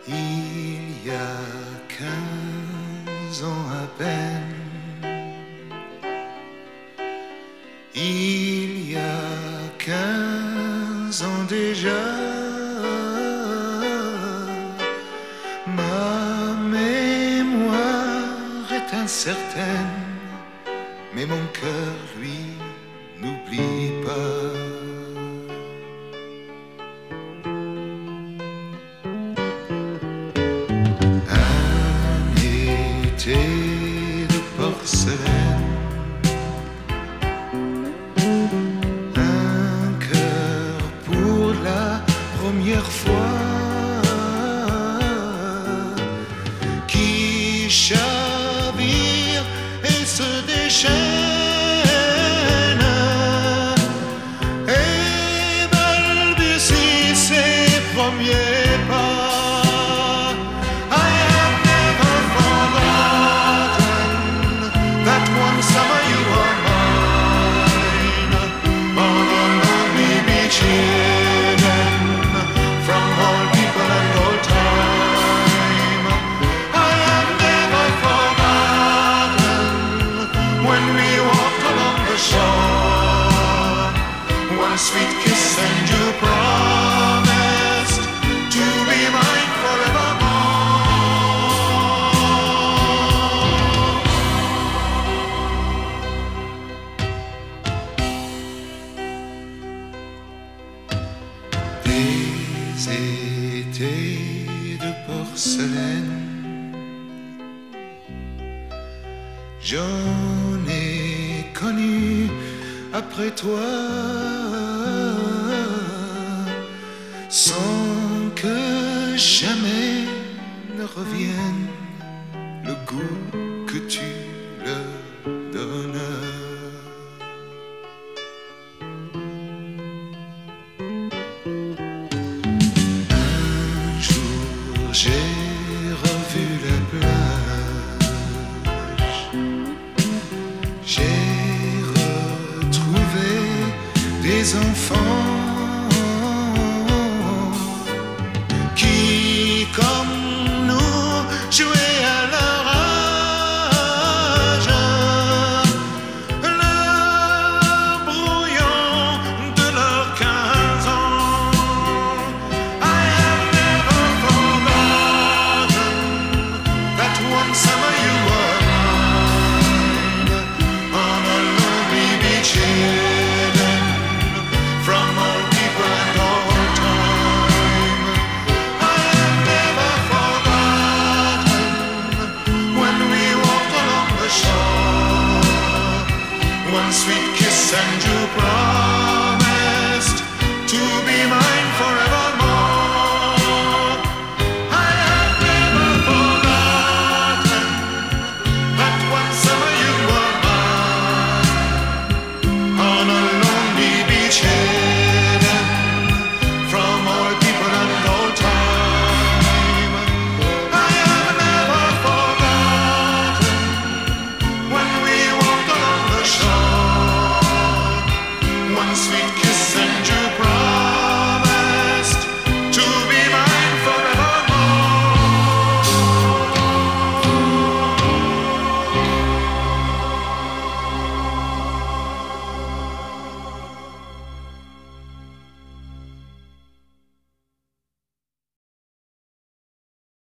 Il y a 15 ans à peine, il y a 15 ans déjà, ma mémoire est incertaine, mais mon cœur, lui, n'oublie pas. De porcelaine, un cœur pour la première fois qui chavire et se déchaîne et balbutie ses premiers pas. Summer you were mine, born on lonely beach hidden from all people and all time. I have never forgotten when we walked along the shore, one sweet kiss and you promised to be mine forevermore. Des étés de porcelaine, j'en ai connu après toi, sans que jamais ne revienne le goût que tu